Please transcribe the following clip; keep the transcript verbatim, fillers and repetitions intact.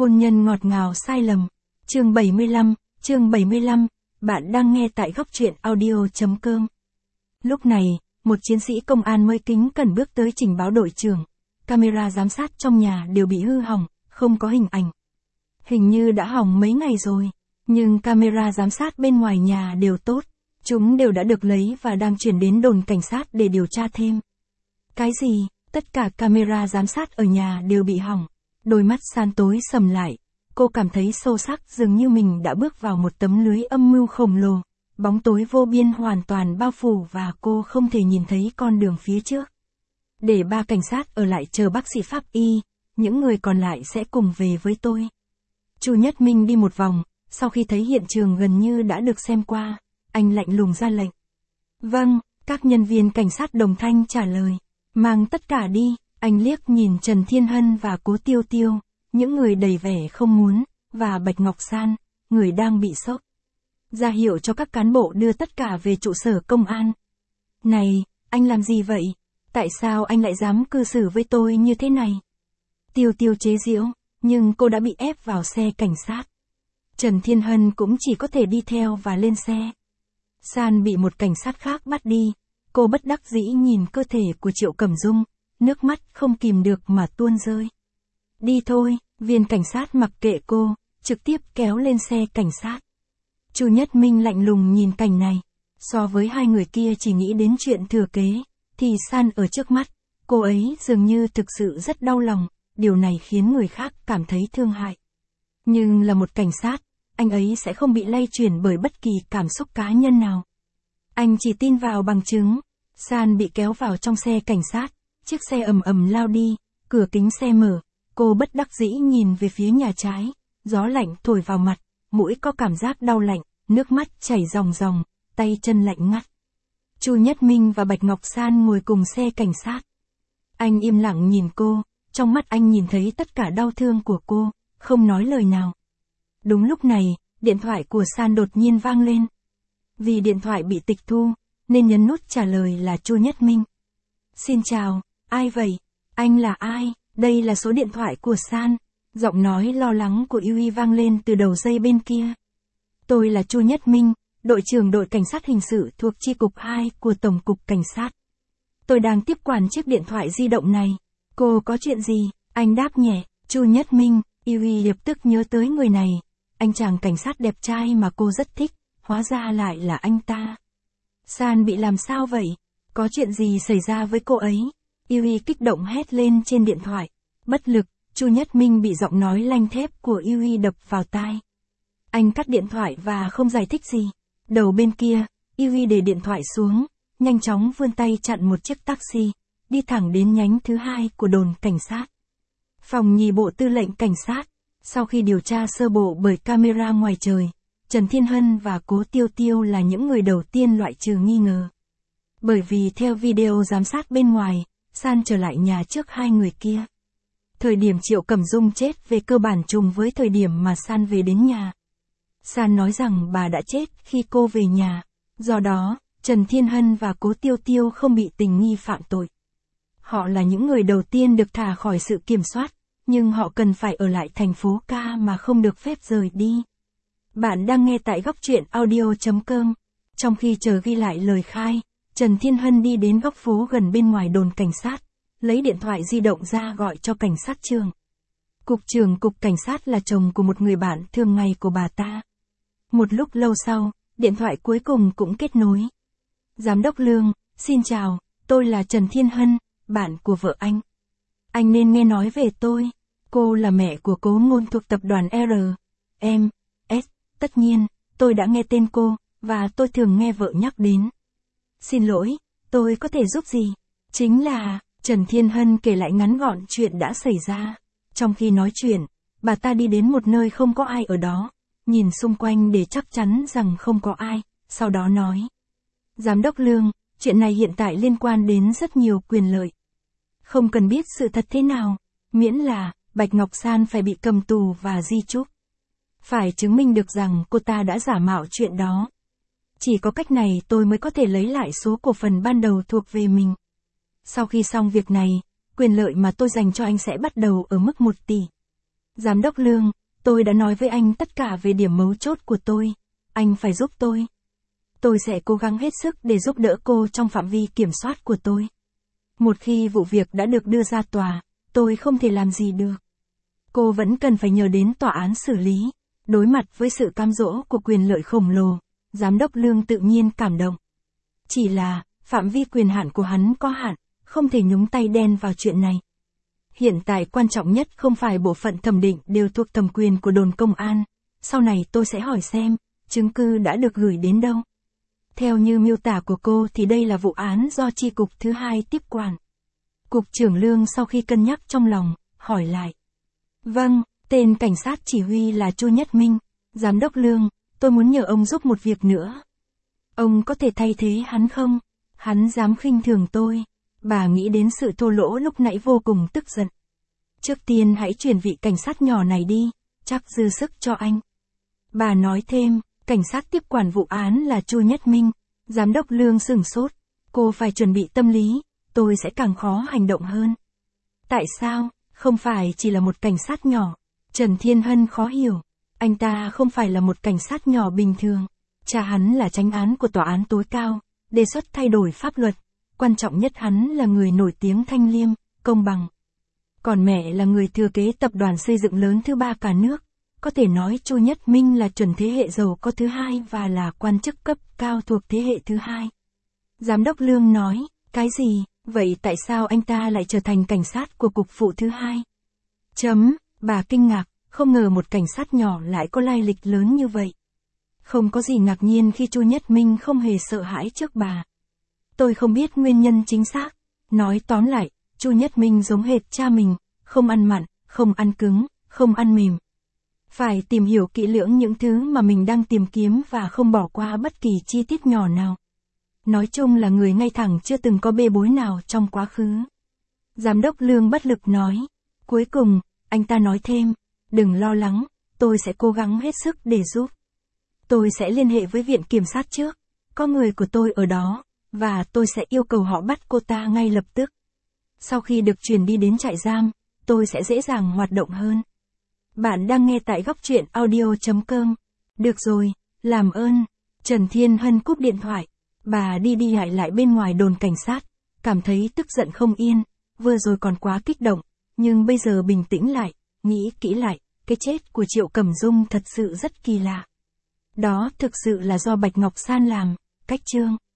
Hôn nhân ngọt ngào sai lầm. Chương bảy mươi lăm, chương bảy mươi lăm, bạn đang nghe tại góc truyện audio chấm com. Lúc này, một chiến sĩ công an mới kính cẩn bước tới trình báo đội trưởng. Camera giám sát trong nhà đều bị hư hỏng, không có hình ảnh. Hình như đã hỏng mấy ngày rồi, nhưng camera giám sát bên ngoài nhà đều tốt. Chúng đều đã được lấy và đang chuyển đến đồn cảnh sát để điều tra thêm. Cái gì? Tất cả camera giám sát ở nhà đều bị hỏng. Đôi mắt San tối sầm lại. Cô cảm thấy sâu sắc dường như mình đã bước vào một tấm lưới âm mưu khổng lồ. Bóng tối vô biên hoàn toàn bao phủ và cô không thể nhìn thấy con đường phía trước. Để ba cảnh sát ở lại chờ bác sĩ pháp y, những người còn lại sẽ cùng về với tôi. Chu Nhất Minh đi một vòng, sau khi thấy hiện trường gần như đã được xem qua, anh lạnh lùng ra lệnh. Vâng, các nhân viên cảnh sát đồng thanh trả lời. Mang tất cả đi, anh liếc nhìn Trần Thiên Hân và Cố Tiêu Tiêu, những người đầy vẻ không muốn, và Bạch Ngọc San, người đang bị sốc. Ra hiệu cho các cán bộ đưa tất cả về trụ sở công an. Này, anh làm gì vậy? Tại sao anh lại dám cư xử với tôi như thế này? Tiêu Tiêu chế giễu, nhưng cô đã bị ép vào xe cảnh sát. Trần Thiên Hân cũng chỉ có thể đi theo và lên xe. San bị một cảnh sát khác bắt đi. Cô bất đắc dĩ nhìn cơ thể của Triệu Cẩm Dung, nước mắt không kìm được mà tuôn rơi. Đi thôi, viên cảnh sát mặc kệ cô, trực tiếp kéo lên xe cảnh sát. Chu Nhất Minh lạnh lùng nhìn cảnh này. So với hai người kia chỉ nghĩ đến chuyện thừa kế, thì San ở trước mắt, cô ấy dường như thực sự rất đau lòng, điều này khiến người khác cảm thấy thương hại. Nhưng là một cảnh sát, anh ấy sẽ không bị lay chuyển bởi bất kỳ cảm xúc cá nhân nào. Anh chỉ tin vào bằng chứng. San bị kéo vào trong xe cảnh sát, chiếc xe ầm ầm lao đi, cửa kính xe mở, cô bất đắc dĩ nhìn về phía nhà trái, gió lạnh thổi vào mặt, mũi có cảm giác đau lạnh, nước mắt chảy ròng ròng, tay chân lạnh ngắt. Chu Nhất Minh và Bạch Ngọc San ngồi cùng xe cảnh sát. Anh im lặng nhìn cô, trong mắt anh nhìn thấy tất cả đau thương của cô, không nói lời nào. Đúng lúc này, điện thoại của San đột nhiên vang lên. Vì điện thoại bị tịch thu, nên nhấn nút trả lời là Chu Nhất Minh. Xin chào, ai vậy? Anh là ai? Đây là số điện thoại của San. Giọng nói lo lắng của Yui vang lên từ đầu dây bên kia. Tôi là Chu Nhất Minh, đội trưởng đội cảnh sát hình sự thuộc chi cục hai của Tổng cục Cảnh sát. Tôi đang tiếp quản chiếc điện thoại di động này. Cô có chuyện gì? Anh đáp nhẹ. Chu Nhất Minh. Yui lập tức nhớ tới người này. Anh chàng cảnh sát đẹp trai mà cô rất thích, hóa ra lại là anh ta. San bị làm sao vậy? Có chuyện gì xảy ra với cô ấy? Yui kích động hét lên trên điện thoại. Bất lực, Chu Nhất Minh bị giọng nói lanh thép của Yui đập vào tai. Anh cắt điện thoại và không giải thích gì. Đầu bên kia, Yui để điện thoại xuống, nhanh chóng vươn tay chặn một chiếc taxi, đi thẳng đến nhánh thứ hai của đồn cảnh sát. Phòng nhì bộ tư lệnh cảnh sát. Sau khi điều tra sơ bộ bởi camera ngoài trời, Trần Thiên Hân và Cố Tiêu Tiêu là những người đầu tiên loại trừ nghi ngờ. Bởi vì theo video giám sát bên ngoài, San trở lại nhà trước hai người kia. Thời điểm Triệu Cẩm Dung chết về cơ bản trùng với thời điểm mà San về đến nhà. San nói rằng bà đã chết khi cô về nhà, do đó, Trần Thiên Hân và Cố Tiêu Tiêu không bị tình nghi phạm tội. Họ là những người đầu tiên được thả khỏi sự kiểm soát, nhưng họ cần phải ở lại thành phố Ca mà không được phép rời đi. Bạn đang nghe tại góc truyện audio chấm com. Trong khi chờ ghi lại lời khai, Trần Thiên Hân đi đến góc phố gần bên ngoài đồn cảnh sát, lấy điện thoại di động ra gọi cho cảnh sát trưởng. Cục trưởng cục cảnh sát là chồng của một người bạn thường ngày của bà ta. Một lúc lâu sau, điện thoại cuối cùng cũng kết nối. Giám đốc Lương, xin chào, tôi là Trần Thiên Hân, bạn của vợ anh. Anh nên nghe nói về tôi. Cô là mẹ của Cố Ngôn thuộc tập đoàn R. M. S. Tất nhiên, tôi đã nghe tên cô, và tôi thường nghe vợ nhắc đến. Xin lỗi, tôi có thể giúp gì? Chính là, Trần Thiên Hân kể lại ngắn gọn chuyện đã xảy ra. Trong khi nói chuyện, bà ta đi đến một nơi không có ai ở đó, nhìn xung quanh để chắc chắn rằng không có ai, sau đó nói. Giám đốc Lương, chuyện này hiện tại liên quan đến rất nhiều quyền lợi. Không cần biết sự thật thế nào, miễn là, Bạch Ngọc San phải bị cầm tù và di chúc. Phải chứng minh được rằng cô ta đã giả mạo chuyện đó. Chỉ có cách này tôi mới có thể lấy lại số cổ phần ban đầu thuộc về mình. Sau khi xong việc này, quyền lợi mà tôi dành cho anh sẽ bắt đầu ở mức một tỷ. Giám đốc Lương, tôi đã nói với anh tất cả về điểm mấu chốt của tôi. Anh phải giúp tôi. Tôi sẽ cố gắng hết sức để giúp đỡ cô trong phạm vi kiểm soát của tôi. Một khi vụ việc đã được đưa ra tòa, tôi không thể làm gì được. Cô vẫn cần phải nhờ đến tòa án xử lý. Đối mặt với sự cám dỗ của quyền lợi khổng lồ, Giám đốc Lương tự nhiên cảm động. Chỉ là, phạm vi quyền hạn của hắn có hạn, không thể nhúng tay đen vào chuyện này. Hiện tại quan trọng nhất không phải bộ phận thẩm định đều thuộc thẩm quyền của đồn công an. Sau này tôi sẽ hỏi xem, chứng cứ đã được gửi đến đâu. Theo như miêu tả của cô thì đây là vụ án do chi cục thứ hai tiếp quản. Cục trưởng Lương sau khi cân nhắc trong lòng, hỏi lại. Vâng, tên cảnh sát chỉ huy là Chu Nhất Minh. Giám đốc Lương, tôi muốn nhờ ông giúp một việc nữa. Ông có thể thay thế hắn không? Hắn dám khinh thường tôi. Bà nghĩ đến sự thô lỗ lúc nãy vô cùng tức giận. Trước tiên hãy chuyển vị cảnh sát nhỏ này đi, chắc dư sức cho anh. Bà nói thêm, cảnh sát tiếp quản vụ án là Chu Nhất Minh. Giám đốc Lương sửng sốt. Cô phải chuẩn bị tâm lý, tôi sẽ càng khó hành động hơn. Tại sao, không phải chỉ là một cảnh sát nhỏ? Trần Thiên Hân khó hiểu. Anh ta không phải là một cảnh sát nhỏ bình thường. Cha hắn là chánh án của tòa án tối cao, đề xuất thay đổi pháp luật. Quan trọng nhất hắn là người nổi tiếng thanh liêm, công bằng. Còn mẹ là người thừa kế tập đoàn xây dựng lớn thứ ba cả nước. Có thể nói Chu Nhất Minh là chuẩn thế hệ giàu có thứ hai và là quan chức cấp cao thuộc thế hệ thứ hai. Giám đốc Lương nói, cái gì, vậy tại sao anh ta lại trở thành cảnh sát của cục phụ thứ hai? Chấm, bà kinh ngạc, không ngờ một cảnh sát nhỏ lại có lai lịch lớn như vậy. Không có gì ngạc nhiên khi Chu Nhất Minh không hề sợ hãi trước bà. Tôi không biết nguyên nhân chính xác. Nói tóm lại, Chu Nhất Minh giống hệt cha mình, không ăn mặn, không ăn cứng, không ăn mềm. Phải tìm hiểu kỹ lưỡng những thứ mà mình đang tìm kiếm và không bỏ qua bất kỳ chi tiết nhỏ nào. Nói chung là người ngay thẳng chưa từng có bê bối nào trong quá khứ. Giám đốc Lương bất lực nói. Cuối cùng, anh ta nói thêm, đừng lo lắng, tôi sẽ cố gắng hết sức để giúp. Tôi sẽ liên hệ với viện kiểm sát trước, có người của tôi ở đó, và tôi sẽ yêu cầu họ bắt cô ta ngay lập tức. Sau khi được chuyển đi đến trại giam, tôi sẽ dễ dàng hoạt động hơn. Bạn đang nghe tại góc truyện audio chấm com. Được rồi, làm ơn. Trần Thiên Hân cúp điện thoại. Bà đi đi lại lại bên ngoài đồn cảnh sát, cảm thấy tức giận không yên, vừa rồi còn quá kích động, nhưng bây giờ bình tĩnh lại, nghĩ kỹ lại, cái chết của Triệu Cẩm Dung thật sự rất kỳ lạ. Đó thực sự là do Bạch Ngọc San làm, cách chương.